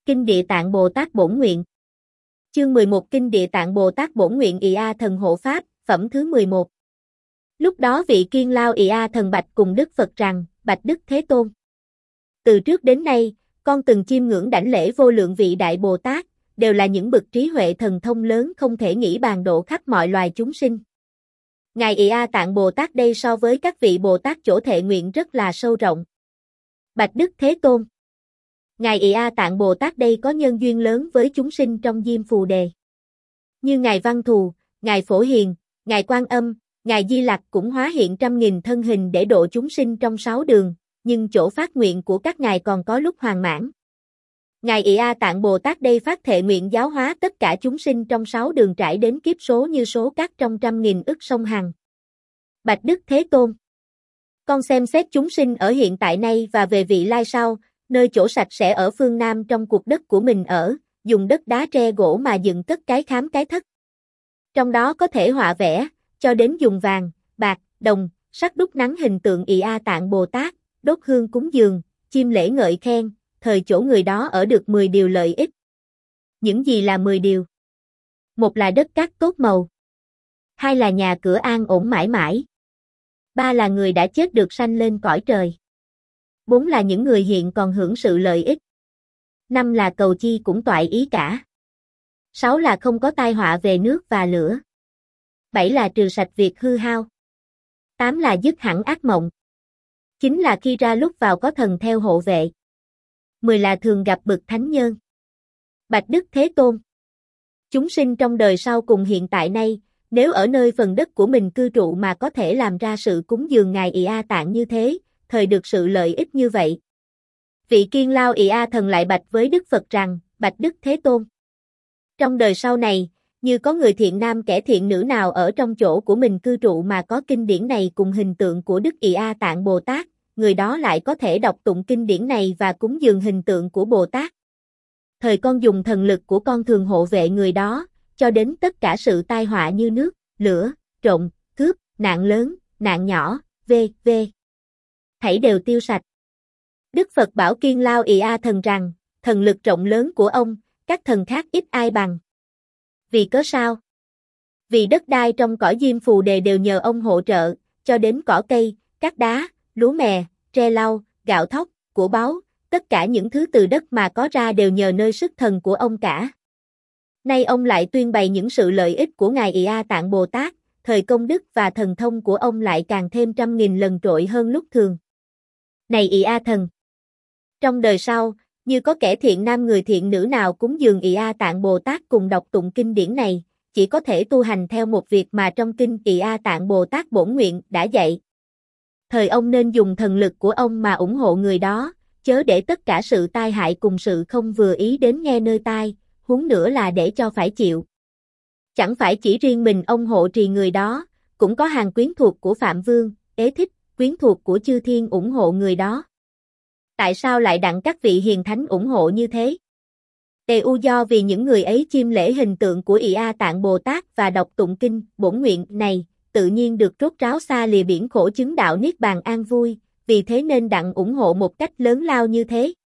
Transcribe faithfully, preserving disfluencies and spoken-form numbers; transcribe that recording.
Kinh Địa Tạng Bồ Tát Bổn Nguyện. Chương mười một Kinh Địa Tạng Bồ Tát Bổn Nguyện Ị A Thần Hộ Pháp, phẩm thứ mười một. Lúc đó vị Kiên Lao Ị A Thần bạch cùng Đức Phật rằng, bạch Đức Thế Tôn. Từ trước đến nay, con từng chiêm ngưỡng đảnh lễ vô lượng vị Đại Bồ Tát, đều là những bậc trí huệ thần thông lớn không thể nghĩ bàn độ khắp mọi loài chúng sinh. Ngài Ị A Tạng Bồ Tát đây so với các vị Bồ Tát chỗ thệ nguyện rất là sâu rộng. Bạch Đức Thế Tôn. Ngài Ị A Tạng Bồ Tát đây có nhân duyên lớn với chúng sinh trong Diêm Phù Đề. Như Ngài Văn Thù, Ngài Phổ Hiền, Ngài Quan Âm, Ngài Di Lặc cũng hóa hiện trăm nghìn thân hình để độ chúng sinh trong sáu đường, nhưng chỗ phát nguyện của các ngài còn có lúc hoàn mãn. Ngài Ị A Tạng Bồ Tát đây phát thệ nguyện giáo hóa tất cả chúng sinh trong sáu đường trải đến kiếp số như số cát trong trăm nghìn ức sông Hằng. Bạch Đức Thế Tôn. Con xem xét chúng sinh ở hiện tại nay và về vị lai sau, nơi chỗ sạch sẽ ở phương Nam trong cuộc đất của mình ở, dùng đất đá tre gỗ mà dựng cất cái khám cái thất. Trong đó có thể họa vẽ, cho đến dùng vàng, bạc, đồng, sắt đúc nắn hình tượng Ị A Tạng Bồ Tát, đốt hương cúng dường, chiêm lễ ngợi khen, thời chỗ người đó ở được mười điều lợi ích. Những gì là mười điều? Một là đất cát tốt màu. Hai là nhà cửa an ổn mãi mãi. Ba là người đã chết được sanh lên cõi trời. Bốn là những người hiện còn hưởng sự lợi ích. Năm là cầu chi cũng toại ý cả. Sáu là không có tai họa về nước và lửa. Bảy là trừ sạch việc hư hao. Tám là dứt hẳn ác mộng. Chín là khi ra lúc vào có thần theo hộ vệ. Mười là thường gặp bậc thánh nhân. Bạch Đức Thế Tôn. Chúng sinh trong đời sau cùng hiện tại nay, nếu ở nơi phần đất của mình cư trụ mà có thể làm ra sự cúng dường Ngài Ị A Tạng như thế, thời được sự lợi ích như vậy. Vị Kiên Lao Ị A Thần lại bạch với Đức Phật rằng, bạch Đức Thế Tôn. Trong đời sau này, như có người thiện nam kẻ thiện nữ nào ở trong chỗ của mình cư trụ mà có kinh điển này cùng hình tượng của Đức Ị A Tạng Bồ Tát, người đó lại có thể đọc tụng kinh điển này và cúng dường hình tượng của Bồ Tát. Thời con dùng thần lực của con thường hộ vệ người đó, cho đến tất cả sự tai họa như nước, lửa, trộm, cướp, nạn lớn, nạn nhỏ, vân vân thảy đều tiêu sạch. Đức Phật bảo Kiên Lao Ị A Thần rằng, thần lực rộng lớn của ông, các thần khác ít ai bằng. Vì cớ sao? Vì đất đai trong cõi Diêm Phù Đề đều nhờ ông hỗ trợ, cho đến cỏ cây, cát đá, lúa mè, tre lau, gạo thóc, của báu, tất cả những thứ từ đất mà có ra đều nhờ nơi sức thần của ông cả. Nay ông lại tuyên bày những sự lợi ích của Ngài Ị A Tạng Bồ Tát, thời công đức và thần thông của ông lại càng thêm trăm nghìn lần trội hơn lúc thường. Này Ị A Thần! Trong đời sau, như có kẻ thiện nam người thiện nữ nào cúng dường Ị A Tạng Bồ Tát cùng đọc tụng kinh điển này, chỉ có thể tu hành theo một việc mà trong kinh Ị A Tạng Bồ Tát Bổn Nguyện đã dạy. Thời ông nên dùng thần lực của ông mà ủng hộ người đó, chớ để tất cả sự tai hại cùng sự không vừa ý đến nghe nơi tai, huống nữa là để cho phải chịu. Chẳng phải chỉ riêng mình ông hộ trì người đó, cũng có hàng quyến thuộc của Phạm Vương, Ế Thích, quyến thuộc của chư thiên ủng hộ người đó. Tại sao lại đặng các vị hiền thánh ủng hộ như thế? Tề u do vì những người ấy chiêm lễ hình tượng của Ị A Tạng Bồ Tát và đọc tụng kinh bổn nguyện này, tự nhiên được rốt ráo xa lìa biển khổ chứng đạo niết bàn an vui, vì thế nên đặng ủng hộ một cách lớn lao như thế.